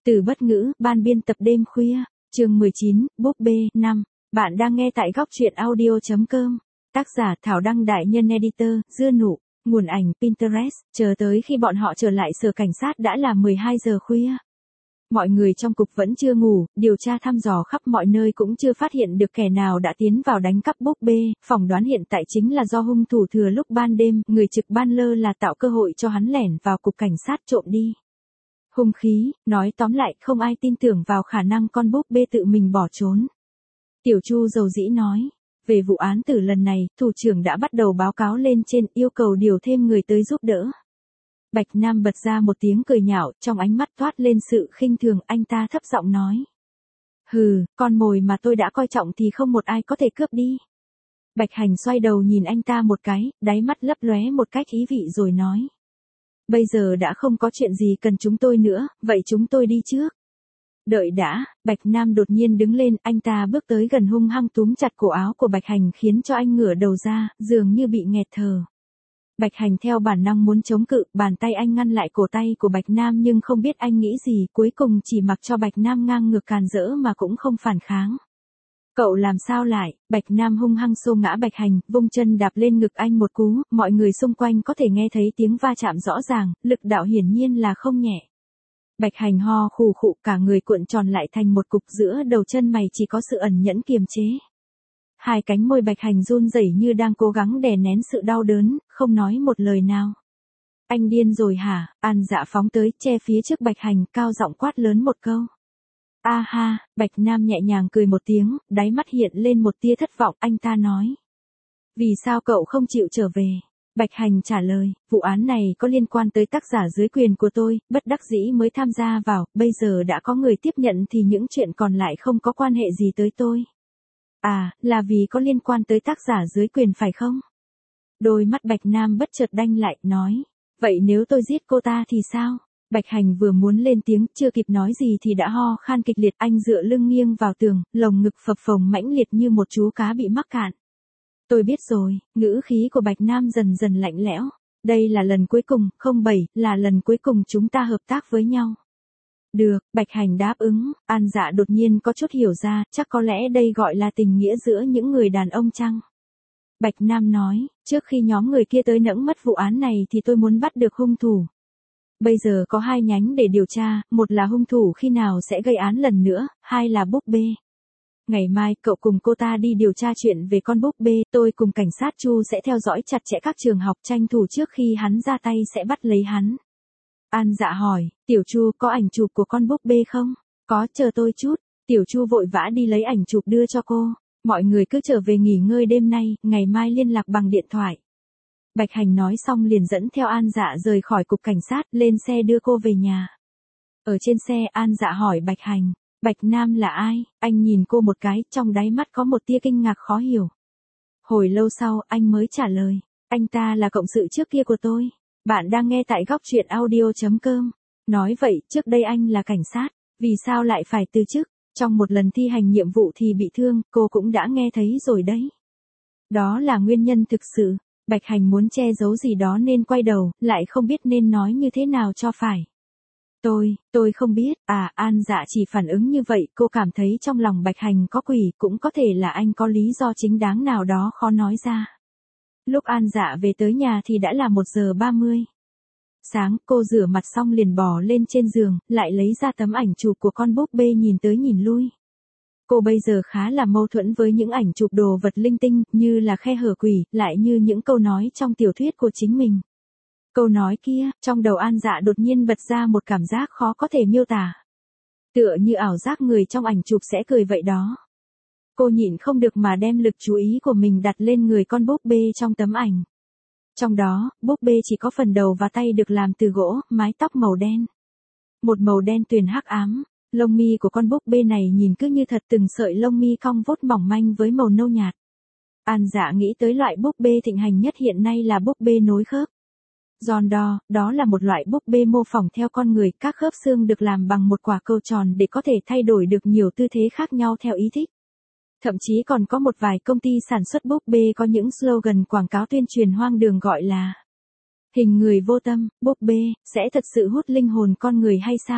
Từ bất ngữ, ban biên tập đêm khuya, chương 19, búp bê, 5. Bạn đang nghe tại góc truyện audio.com. Tác giả Thảo Đăng đại nhân editor, Dưa Nụ, nguồn ảnh Pinterest, chờ tới khi bọn họ trở lại sở cảnh sát đã là 12 giờ khuya. Mọi người trong cục vẫn chưa ngủ, điều tra thăm dò khắp mọi nơi cũng chưa phát hiện được kẻ nào đã tiến vào đánh cắp búp bê, phỏng đoán hiện tại chính là do hung thủ thừa lúc ban đêm, người trực ban lơ là tạo cơ hội cho hắn lẻn vào cục cảnh sát trộm đi. Hung khí, nói tóm lại không ai tin tưởng vào khả năng con búp bê tự mình bỏ trốn. Tiểu Chu dầu dĩ nói, về vụ án tử lần này, thủ trưởng đã bắt đầu báo cáo lên trên yêu cầu điều thêm người tới giúp đỡ. Bạch Nam bật ra một tiếng cười nhạo, trong ánh mắt toát lên sự khinh thường, anh ta thấp giọng nói. Hừ, con mồi mà tôi đã coi trọng thì không một ai có thể cướp đi. Bạch Hành xoay đầu nhìn anh ta một cái, đáy mắt lấp lóe một cách ý vị rồi nói. Bây giờ đã không có chuyện gì cần chúng tôi nữa, vậy chúng tôi đi trước. Đợi đã, Bạch Nam đột nhiên đứng lên, anh ta bước tới gần hung hăng túm chặt cổ áo của Bạch Hành khiến cho anh ngửa đầu ra, dường như bị nghẹt thở. Bạch Hành theo bản năng muốn chống cự, bàn tay anh ngăn lại cổ tay của Bạch Nam nhưng không biết anh nghĩ gì, cuối cùng chỉ mặc cho Bạch Nam ngang ngược càn rỡ mà cũng không phản kháng. Cậu làm sao lại? Bạch Nam hung hăng xô ngã Bạch Hành, vung chân đạp lên ngực anh một cú, mọi người xung quanh có thể nghe thấy tiếng va chạm rõ ràng, lực đạo hiển nhiên là không nhẹ. Bạch Hành ho khù khụ, cả người cuộn tròn lại thành một cục, giữa đầu chân mày chỉ có sự ẩn nhẫn kiềm chế. Hai cánh môi Bạch Hành run rẩy như đang cố gắng đè nén sự đau đớn, không nói một lời nào. Anh điên rồi hả? An Dạ phóng tới, che phía trước Bạch Hành, cao giọng quát lớn một câu. A ha, Bạch Nam nhẹ nhàng cười một tiếng, đáy mắt hiện lên một tia thất vọng, anh ta nói. Vì sao cậu không chịu trở về? Bạch Hành trả lời, vụ án này có liên quan tới tác giả dưới quyền của tôi, bất đắc dĩ mới tham gia vào, bây giờ đã có người tiếp nhận thì những chuyện còn lại không có quan hệ gì tới tôi. À, là vì có liên quan tới tác giả dưới quyền phải không? Đôi mắt Bạch Nam bất chợt đanh lại, nói. Vậy nếu tôi giết cô ta thì sao? Bạch Hành vừa muốn lên tiếng, chưa kịp nói gì thì đã ho khan kịch liệt, anh dựa lưng nghiêng vào tường, lồng ngực phập phồng mãnh liệt như một chú cá bị mắc cạn. Tôi biết rồi, ngữ khí của Bạch Nam dần dần lạnh lẽo. Đây là lần cuối cùng, không bảy, là lần cuối cùng chúng ta hợp tác với nhau. Được, Bạch Hành đáp ứng, An Dạ đột nhiên có chút hiểu ra, chắc có lẽ đây gọi là tình nghĩa giữa những người đàn ông chăng? Bạch Nam nói, trước khi nhóm người kia tới nẫng mất vụ án này thì tôi muốn bắt được hung thủ. Bây giờ có hai nhánh để điều tra, một là hung thủ khi nào sẽ gây án lần nữa, hai là búp bê. Ngày mai cậu cùng cô ta đi điều tra chuyện về con búp bê, tôi cùng cảnh sát Chu sẽ theo dõi chặt chẽ các trường học, tranh thủ trước khi hắn ra tay sẽ bắt lấy hắn. An Dạ hỏi, Tiểu Chu có ảnh chụp của con búp bê không? Có, chờ tôi chút. Tiểu Chu vội vã đi lấy ảnh chụp đưa cho cô. Mọi người cứ trở về nghỉ ngơi đêm nay, ngày mai liên lạc bằng điện thoại. Bạch Hành nói xong liền dẫn theo An Dạ rời khỏi cục cảnh sát, lên xe đưa cô về nhà. Ở trên xe An Dạ hỏi Bạch Hành, Bạch Nam là ai? Anh nhìn cô một cái, trong đáy mắt có một tia kinh ngạc khó hiểu. Hồi lâu sau anh mới trả lời, anh ta là cộng sự trước kia của tôi. Bạn đang nghe tại góc truyện audio.com. Nói vậy, trước đây anh là cảnh sát, vì sao lại phải từ chức? Trong một lần thi hành nhiệm vụ thì bị thương, cô cũng đã nghe thấy rồi đấy. Đó là nguyên nhân thực sự. Bạch Hành muốn che giấu gì đó nên quay đầu, lại không biết nên nói như thế nào cho phải. Tôi không biết, An Dạ chỉ phản ứng như vậy, cô cảm thấy trong lòng Bạch Hành có quỷ, cũng có thể là anh có lý do chính đáng nào đó khó nói ra. Lúc An Dạ về tới nhà thì đã là 1:30. Sáng, cô rửa mặt xong liền bò lên trên giường, lại lấy ra tấm ảnh chụp của con búp bê nhìn tới nhìn lui. Cô bây giờ khá là mâu thuẫn với những ảnh chụp đồ vật linh tinh, như là khe hở quỷ, lại như những câu nói trong tiểu thuyết của chính mình. Câu nói kia, trong đầu An Dạ đột nhiên bật ra một cảm giác khó có thể miêu tả. Tựa như ảo giác người trong ảnh chụp sẽ cười vậy đó. Cô nhịn không được mà đem lực chú ý của mình đặt lên người con búp bê trong tấm ảnh. Trong đó, búp bê chỉ có phần đầu và tay được làm từ gỗ, mái tóc màu đen. Một màu đen tuyền hắc ám, lông mi của con búp bê này nhìn cứ như thật, từng sợi lông mi cong vút mỏng manh với màu nâu nhạt. An Dạ nghĩ tới loại búp bê thịnh hành nhất hiện nay là búp bê nối khớp. Giòn đo, đó là một loại búp bê mô phỏng theo con người, các khớp xương được làm bằng một quả cầu tròn để có thể thay đổi được nhiều tư thế khác nhau theo ý thích. Thậm chí còn có một vài công ty sản xuất búp bê có những slogan quảng cáo tuyên truyền hoang đường gọi là hình người vô tâm, búp bê, sẽ thật sự hút linh hồn con người hay sao?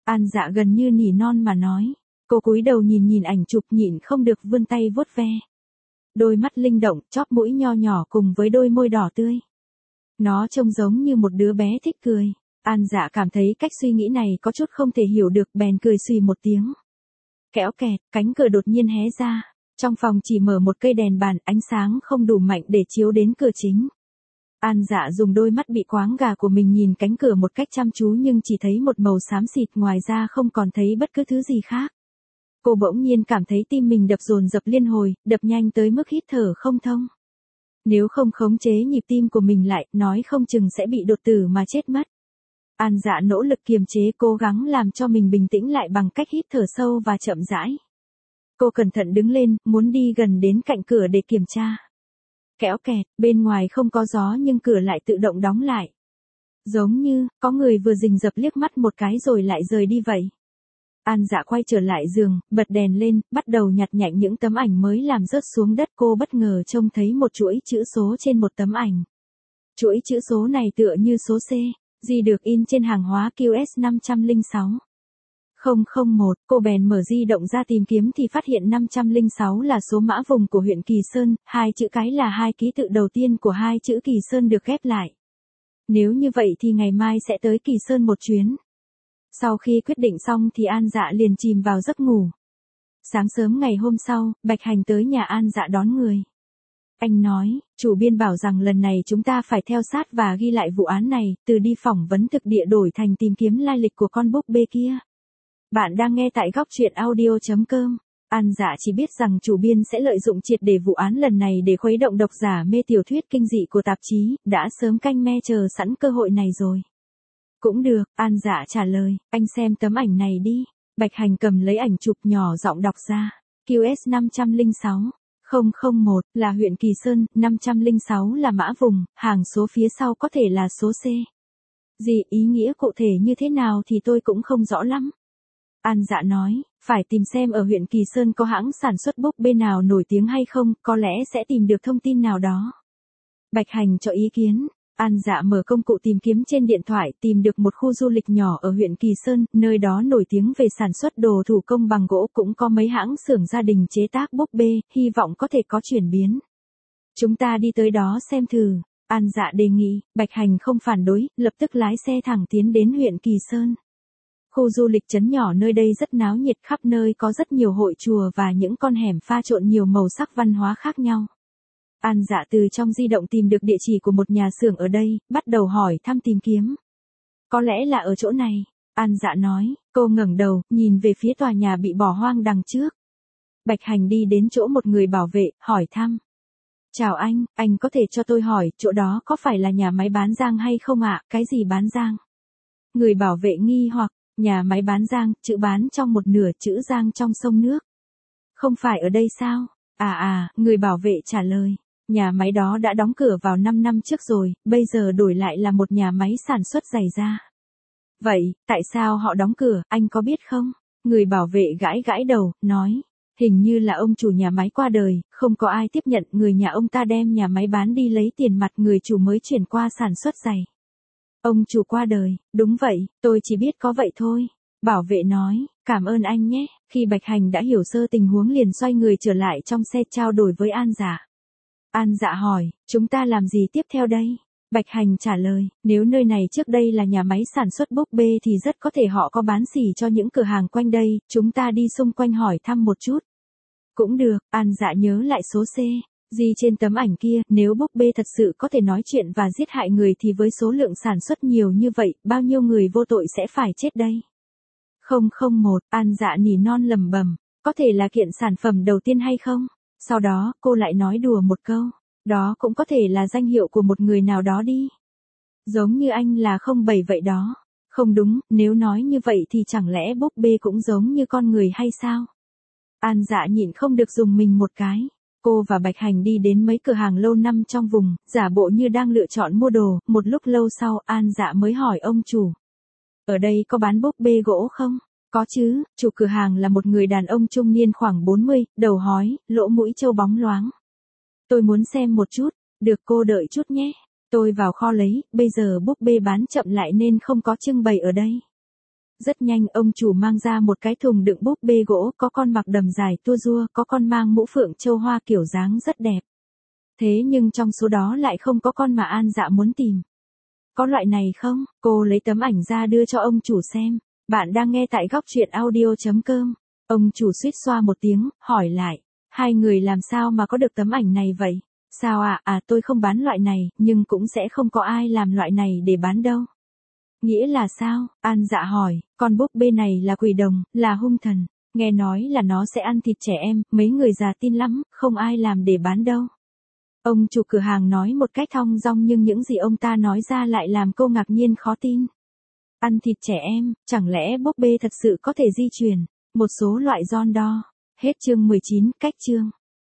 An Dạ gần như nỉ non mà nói. Cô cúi đầu nhìn nhìn ảnh chụp nhịn không được vươn tay vuốt ve. Đôi mắt linh động, chóp mũi nho nhỏ cùng với đôi môi đỏ tươi. Nó trông giống như một đứa bé thích cười. An Dạ cảm thấy cách suy nghĩ này có chút không thể hiểu được, bèn cười xùy một tiếng. Kéo kẹt, cánh cửa đột nhiên hé ra. Trong phòng chỉ mở một cây đèn bàn, ánh sáng không đủ mạnh để chiếu đến cửa chính. An Dạ dùng đôi mắt bị quáng gà của mình nhìn cánh cửa một cách chăm chú nhưng chỉ thấy một màu xám xịt, ngoài ra không còn thấy bất cứ thứ gì khác. Cô bỗng nhiên cảm thấy tim mình đập dồn dập liên hồi, đập nhanh tới mức hít thở không thông. Nếu không khống chế nhịp tim của mình lại, nói không chừng sẽ bị đột tử mà chết mất. An Dạ nỗ lực kiềm chế, cố gắng làm cho mình bình tĩnh lại bằng cách hít thở sâu và chậm rãi. Cô cẩn thận đứng lên, muốn đi gần đến cạnh cửa để kiểm tra. Kéo kẹt, bên ngoài không có gió nhưng cửa lại tự động đóng lại. Giống như, có người vừa rình rập liếc mắt một cái rồi lại rời đi vậy. An Dạ quay trở lại giường, bật đèn lên, bắt đầu nhặt nhạnh những tấm ảnh mới làm rớt xuống đất. Cô bất ngờ trông thấy một chuỗi chữ số trên một tấm ảnh. Chuỗi chữ số này tựa như số C, gì được in trên hàng hóa QS506. 001, cô bèn mở di động ra tìm kiếm thì phát hiện 506 là số mã vùng của huyện Kỳ Sơn, hai chữ cái là hai ký tự đầu tiên của hai chữ Kỳ Sơn được ghép lại. Nếu như vậy thì ngày mai sẽ tới Kỳ Sơn một chuyến. Sau khi quyết định xong thì An Dạ liền chìm vào giấc ngủ. Sáng sớm ngày hôm sau, Bạch Hành tới nhà An Dạ đón người. Anh nói, chủ biên bảo rằng lần này chúng ta phải theo sát và ghi lại vụ án này, từ đi phỏng vấn thực địa đổi thành tìm kiếm lai lịch của con búp bê kia. Bạn đang nghe tại góc truyện audio.com. An Dạ chỉ biết rằng chủ biên sẽ lợi dụng triệt để vụ án lần này để khuấy động độc giả mê tiểu thuyết kinh dị của tạp chí, đã sớm canh me chờ sẵn cơ hội này rồi. Cũng được, An Dạ trả lời, anh xem tấm ảnh này đi. Bạch Hành cầm lấy ảnh chụp nhỏ giọng đọc ra. QS506. 001 là huyện Kỳ Sơn, 506 là mã vùng, hàng số phía sau có thể là số C. Gì ý nghĩa cụ thể như thế nào thì tôi cũng không rõ lắm. An Dạ nói, phải tìm xem ở huyện Kỳ Sơn có hãng sản xuất búp bê nào nổi tiếng hay không, có lẽ sẽ tìm được thông tin nào đó. Bạch Hành cho ý kiến. An Dạ mở công cụ tìm kiếm trên điện thoại, tìm được một khu du lịch nhỏ ở huyện Kỳ Sơn, nơi đó nổi tiếng về sản xuất đồ thủ công bằng gỗ, cũng có mấy hãng xưởng gia đình chế tác búp bê, hy vọng có thể có chuyển biến. Chúng ta đi tới đó xem thử. An Dạ đề nghị. Bạch Hành không phản đối, lập tức lái xe thẳng tiến đến huyện Kỳ Sơn. Khu du lịch trấn nhỏ nơi đây rất náo nhiệt, khắp nơi có rất nhiều hội chùa và những con hẻm pha trộn nhiều màu sắc văn hóa khác nhau. An Dạ từ trong di động tìm được địa chỉ của một nhà xưởng ở đây, bắt đầu hỏi thăm tìm kiếm. Có lẽ là ở chỗ này, An Dạ nói. Cô ngẩng đầu, nhìn về phía tòa nhà bị bỏ hoang đằng trước. Bạch Hành đi đến chỗ một người bảo vệ, hỏi thăm. Chào anh có thể cho tôi hỏi, chỗ đó có phải là nhà máy bán giang hay không ạ? Cái gì bán giang? Người bảo vệ nghi hoặc, nhà máy bán giang, chữ bán trong một nửa, chữ giang trong sông nước. Không phải ở đây sao? Người bảo vệ trả lời. Nhà máy đó đã đóng cửa vào 5 năm trước rồi, bây giờ đổi lại là một nhà máy sản xuất giày da. Vậy, tại sao họ đóng cửa, anh có biết không? Người bảo vệ gãi gãi đầu, nói. Hình như là ông chủ nhà máy qua đời, không có ai tiếp nhận, người nhà ông ta đem nhà máy bán đi lấy tiền mặt, người chủ mới chuyển qua sản xuất giày. Ông chủ qua đời, đúng vậy, tôi chỉ biết có vậy thôi. Bảo vệ nói, cảm ơn anh nhé. Khi Bạch Hành đã hiểu sơ tình huống liền xoay người trở lại trong xe trao đổi với An Dạ. An Dạ hỏi, chúng ta làm gì tiếp theo đây? Bạch Hành trả lời, nếu nơi này trước đây là nhà máy sản xuất búp bê thì rất có thể họ có bán xỉ cho những cửa hàng quanh đây, chúng ta đi xung quanh hỏi thăm một chút. Cũng được, An Dạ nhớ lại số C. Gì trên tấm ảnh kia, nếu búp bê thật sự có thể nói chuyện và giết hại người thì với số lượng sản xuất nhiều như vậy, bao nhiêu người vô tội sẽ phải chết đây? 001, An Dạ nỉ non lầm bầm, có thể là kiện sản phẩm đầu tiên hay không? Sau đó, cô lại nói đùa một câu, đó cũng có thể là danh hiệu của một người nào đó đi. Giống như anh là 07 vậy đó. Không đúng, nếu nói như vậy thì chẳng lẽ búp bê cũng giống như con người hay sao? An Dạ nhịn không được dùng mình một cái. Cô và Bạch Hành đi đến mấy cửa hàng lâu năm trong vùng, giả bộ như đang lựa chọn mua đồ, một lúc lâu sau An Dạ mới hỏi ông chủ. Ở đây có bán búp bê gỗ không? Có chứ, chủ cửa hàng là một người đàn ông trung niên khoảng 40, đầu hói, lỗ mũi trâu bóng loáng. Tôi muốn xem một chút, được cô đợi chút nhé. Tôi vào kho lấy, bây giờ búp bê bán chậm lại nên không có trưng bày ở đây. Rất nhanh ông chủ mang ra một cái thùng đựng búp bê gỗ, có con mặc đầm dài tua rua, có con mang mũ phượng châu hoa kiểu dáng rất đẹp. Thế nhưng trong số đó lại không có con mà An Dạ muốn tìm. Có loại này không? Cô lấy tấm ảnh ra đưa cho ông chủ xem. Bạn đang nghe tại góc truyện audio.com. Ông chủ suýt xoa một tiếng, hỏi lại. Hai người làm sao mà có được tấm ảnh này vậy? Sao tôi không bán loại này, nhưng cũng sẽ không có ai làm loại này để bán đâu. Nghĩa là sao? An Dạ hỏi, con búp bê này là quỷ đồng, là hung thần. Nghe nói là nó sẽ ăn thịt trẻ em, mấy người già tin lắm, không ai làm để bán đâu. Ông chủ cửa hàng nói một cách thong dong nhưng những gì ông ta nói ra lại làm cô ngạc nhiên khó tin. Ăn thịt trẻ em, chẳng lẽ búp bê thật sự có thể di chuyển? Một số loại giòn đo. Hết chương 19, cách chương.